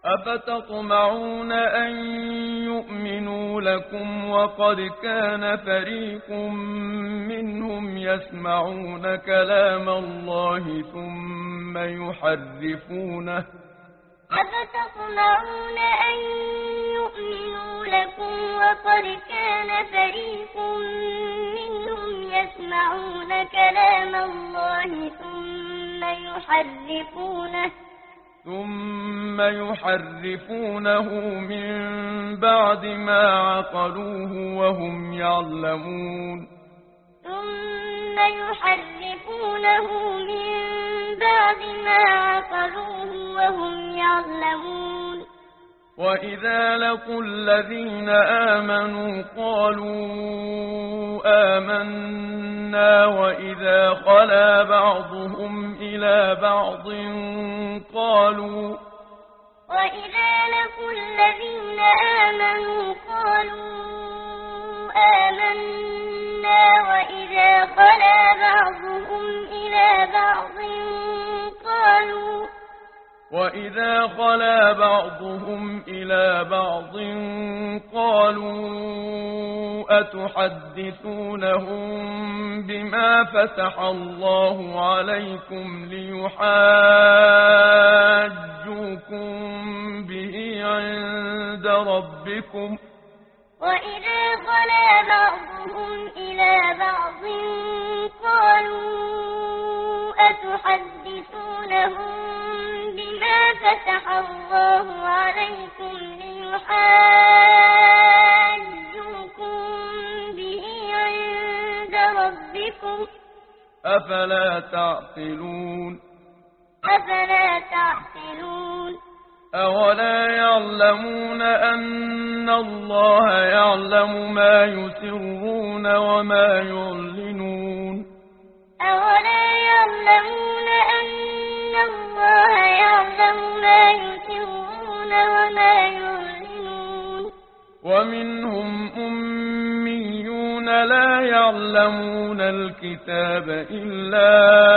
أفتطمعون أن يؤمنوا لكم وقد كان فريق منهم يسمعون كلام الله ثم يحرفونه أفتطمعون أن يؤمنوا لكم وقد كان فريق منهم يسمعون كلام الله ثم يحرفونه من بعد ما عقلوه وهم يعلمون ثم يحرفونه من بعد ما عقلوه وهم يعلمون وإذا لقوا الذين آمنوا قالوا آمنا وإذا خلا بعضهم إلى بعض قالوا وإذا خلا بعضهم إلى بعض قالوا أتحدثونهم بما فتح الله عليكم ليحاجوكم به عند ربكم وإذا خلا بعضهم إلى بعض قالوا أتحدثونهم بما فتح الله عليكم ليحاجوكم به عند ربكم أفلا تعقلون أولا يعلمون أن الله يعلم ما يسرون وما يعلنون أولا يعلمون أن الله يعلم ما يسرون وما يعلنون ومنهم أميون لا يعلمون الكتاب إلا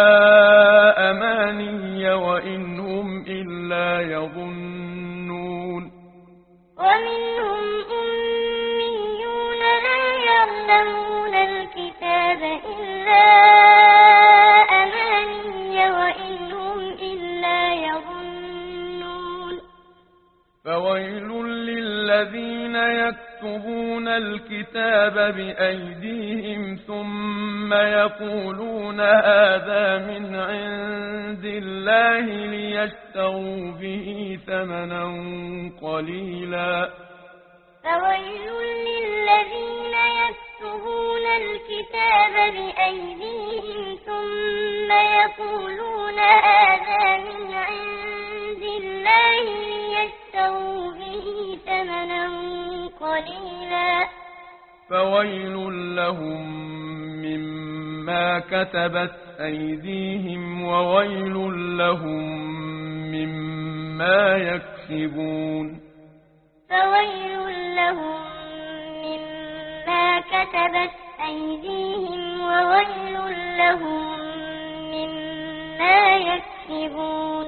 أماني وإن هم إلا يظنون ومنهم أميون لا يعلمون الكتاب إلا أماني وإن هم إلا يظنون فويل للذين يكتبون الكتاب بأيديهم ثم يقولون هذا من عند الله ليشتروا به ثمنا قليلا فويل للذين يكتبون الكتاب بأيديهم ثم يقولون هذا من عند الله ليشتروا به ثمنا قليلا فويل لهم مما كتبت أيديهم وويل لهم مما يكسبون فويل لهم مما كتبت أيديهم وويل لهم مما يكسبون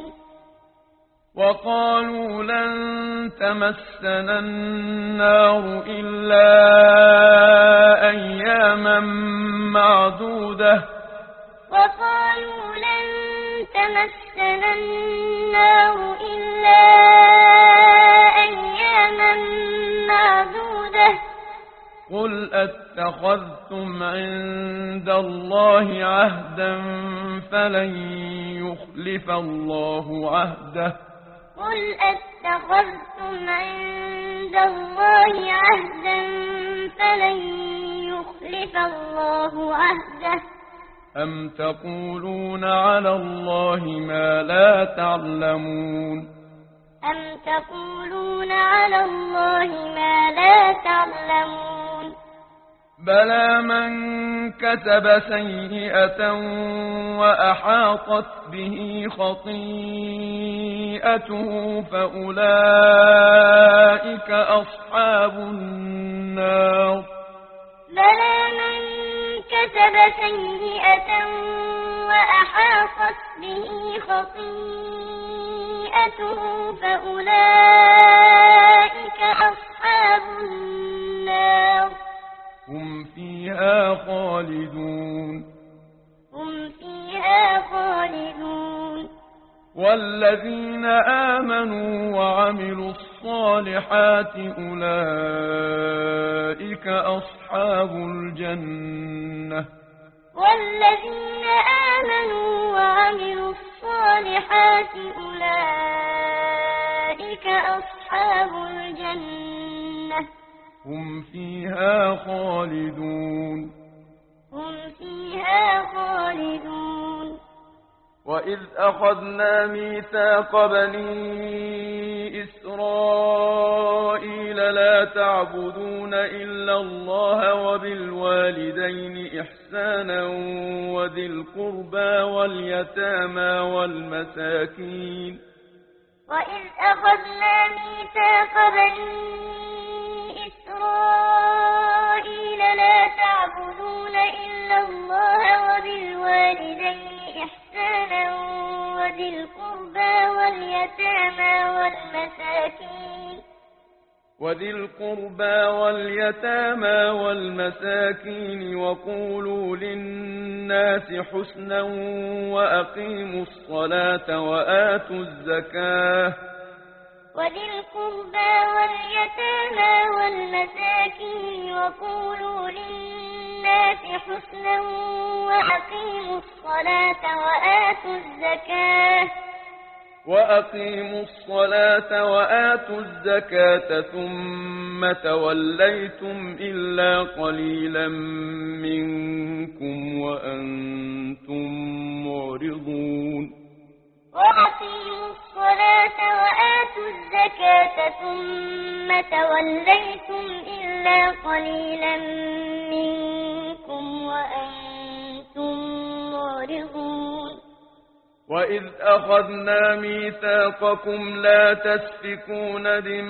وقالوا لن تمسنا النار إلا أياما معدودة قل أتخذتم عند الله عهدا فلن يخلف الله عهده أم تقولون على الله ما لا تعلمون بلى من كتب سيئة وأحاطت به خطيئته فأولئك أصحاب النار سيئته فأولئك أصحاب النار هم فيها خالدون هم فيها خالدون والذين آمنوا وعملوا الصالحات أولئك أصحاب الجنة والذين آمنوا وعملوا الصالحات أولئك أصحاب الجنة هم فيها خالدون هم فيها خالدون وإذ أخذنا ميثاق بني إسرائيل لا تعبدون إلا الله وبالوالدين إحسانا وذي القربى واليتامى والمساكين وإذ أخذنا ميثاق بني إسرائيل لا تعبدون إلا الله وبالوالدين إحسانا وذي القربى واليتامى والمساكين وقولوا للناس حسنا وأقيموا الصلاة وآتوا الزكاة وذي القربى واليتامى والمساكين وقولوا للناس حسنا وأقيموا الصلاة وآتوا الزكاة ثم توليتم إلا قليلا منكم وأنتم معرضون وأقيموا الصلاة وآتوا الزكاة ثم توليتم إلا قليلا منكم وأنتم معرضون وإذ أخذنا ميثاقكم لا تسفكون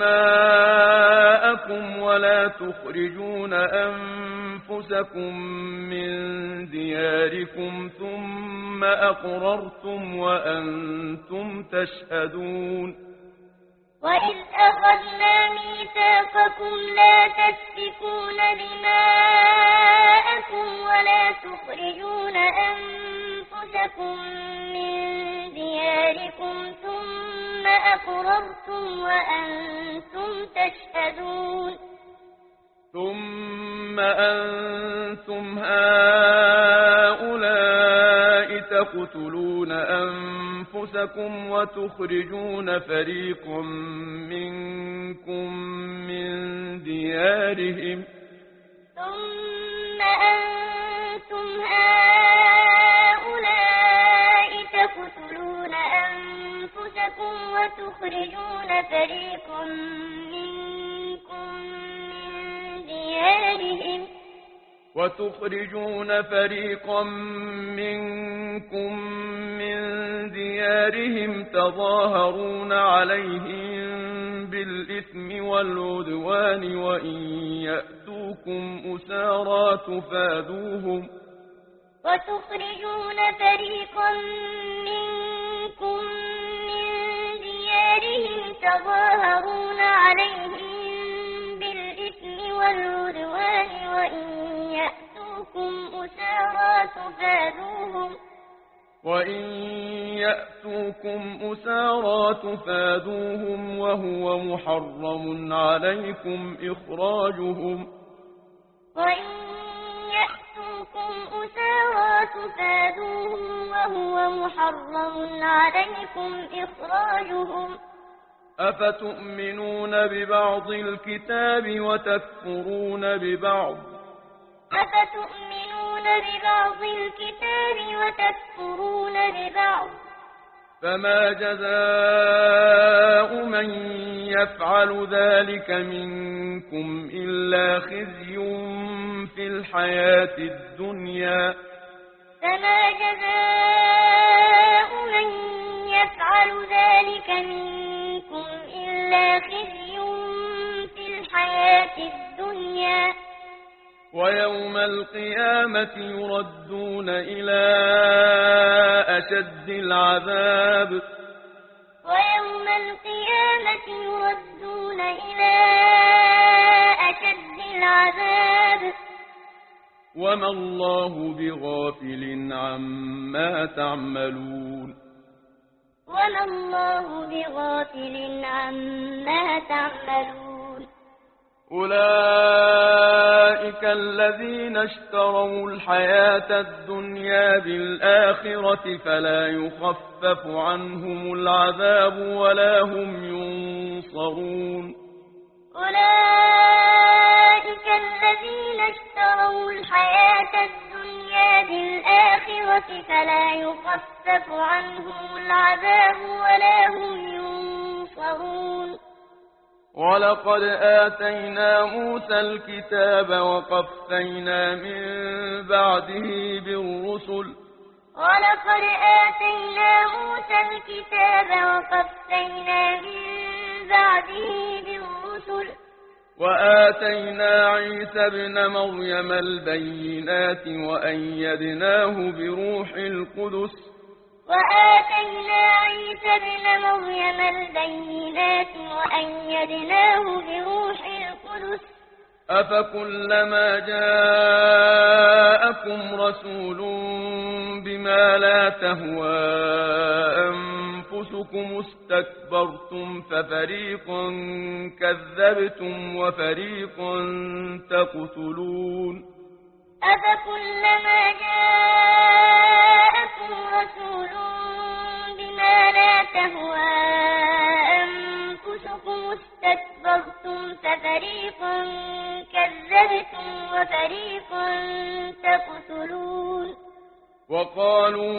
دماءكم ولا تخرجون أنفسكم من دياركم ثم أقررتم وأنتم تشهدون وإذ أخذنا ميثاقكم لا تسفكون دماءكم ولا تخرجون أنفسكم من دياركم ثم أقررتم وأنتم تشهدون ثم أنتم هؤلاء تقتلون أنفسكم وتخرجون فريقا منكم من ديارهم وتخرجون فريقا منكم من ديارهم تظاهرون عليهم بالإثم والعدوان وإن يأتوكم أسارى تفادوهم وإن يأتوكم أسارى تفادوهم وهو محرم عليكم إخراجهم أفتؤمنون ببعض الكتاب وتكفرون ببعض فما جزاء من يفعل ذلك منكم إلا خزي في الحياة الدنيا ويوم القيامة يردون إلى أشد العذاب ويوم القيامة يردون إلى أشد العذاب وما الله بغافل عما تعملون وما الله بغافل عما تعملون أولئك الذين اشتروا الحياة الدنيا بالآخرة فلا يخفف عنهم العذاب ولا هم ينصرون أولئك الذين اشتروا الحياة الدنيا بالآخرة فلا يخفف عنهم العذاب ولا هم ينصرون ولقد آتينا موسى الكتاب وقفينا من بعده بالرسل ولقد آتينا موسى الكتاب وقفينا من بعده بالرسل وآتينا عيسى ابن مريم البينات وأيدناه بروح القدس وآتينا عيسى ابن مريم البينات وأيدناه بروح القدس أفكلما جاءكم رسول بما لا تهوى أنفسكم استكبرتم ففريقا كذبتم وفريقا تقتلون أفكلما جاءكم رسول بما لا تهوى أنفسكم استكبرتم ففريقا كذبتم وفريقا تقتلون وقالوا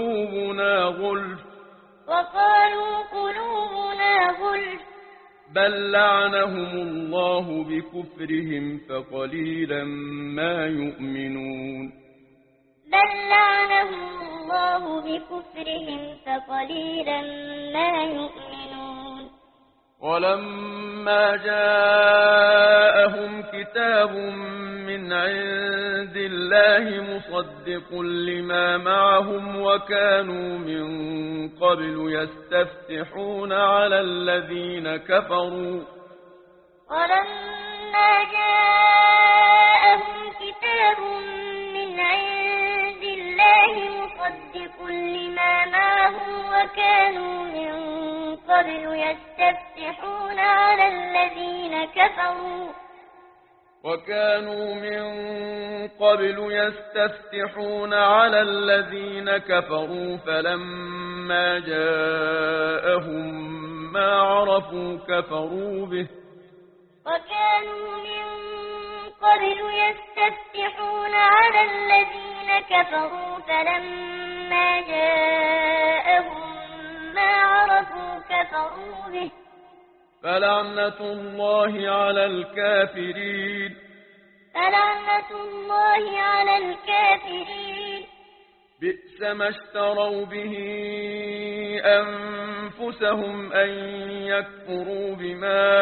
قلوبنا غلف بل لعنهم الله بكفرهم فقليلا ما يؤمنون بل لعنهم الله بكفرهم فقليلا ما يؤمنون ولما جاءهم كتاب من عند الله مصدق لما معهم وكانوا من قبل يستفتحون على الذين كفروا ولما جاءهم كتاب من عند الله مصدق لما معهم وكانوا من قبل يستفتحون على الذين كفروا فلما جاءهم ما عرفوا كفروا به وكانوا من قبل يستفتحون على الذين كفروا فلما جاءهم ما عرفوا كفروا به فلعنة الله على الكافرين بئس ما اشتروا به أنفسهم أن يكفروا بما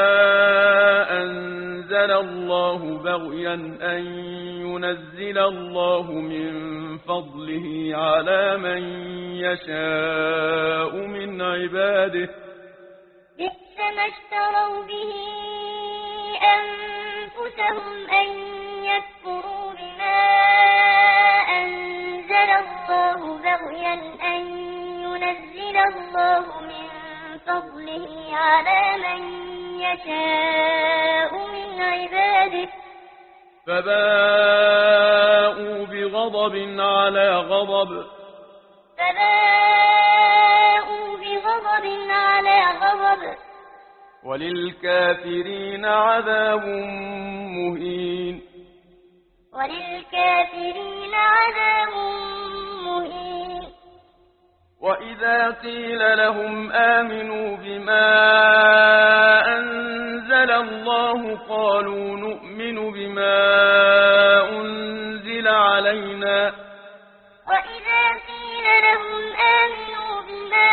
أنزل الله بغيا أن ينزل الله من فضله على من يشاء من عباده بئس ما اشتروا به أنفسهم أن يكفروا بما أنزل الله بغيا أن ينزل الله من فضله على من يشاء من عباده فباءوا بغضب على غضب وللكافرين عذاب مهين وإذا قيل لهم آمنوا بما أنزل الله قالوا نؤمن بما أنزل علينا وإذا قيل لهم آمنوا بما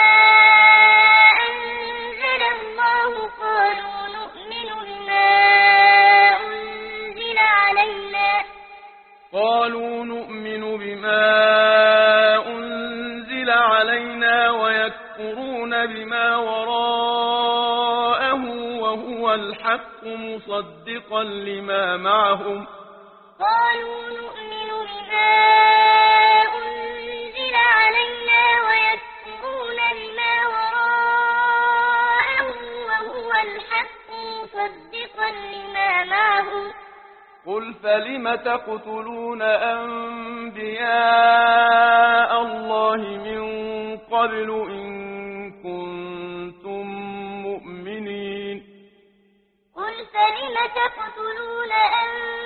أنزل الله قالوا نؤمن بما أنزل علينا ويكفرون بما وراءه وهو الحق مصدقا لما معهم قالوا نؤمن بما أنزل علينا ويكفرون بما وراءه وهو الحق مصدقا لما معهم قل فلم تقتلون أنبياء الله من قبل إن كنتم مؤمنين قل فلم تقتلون أنبياء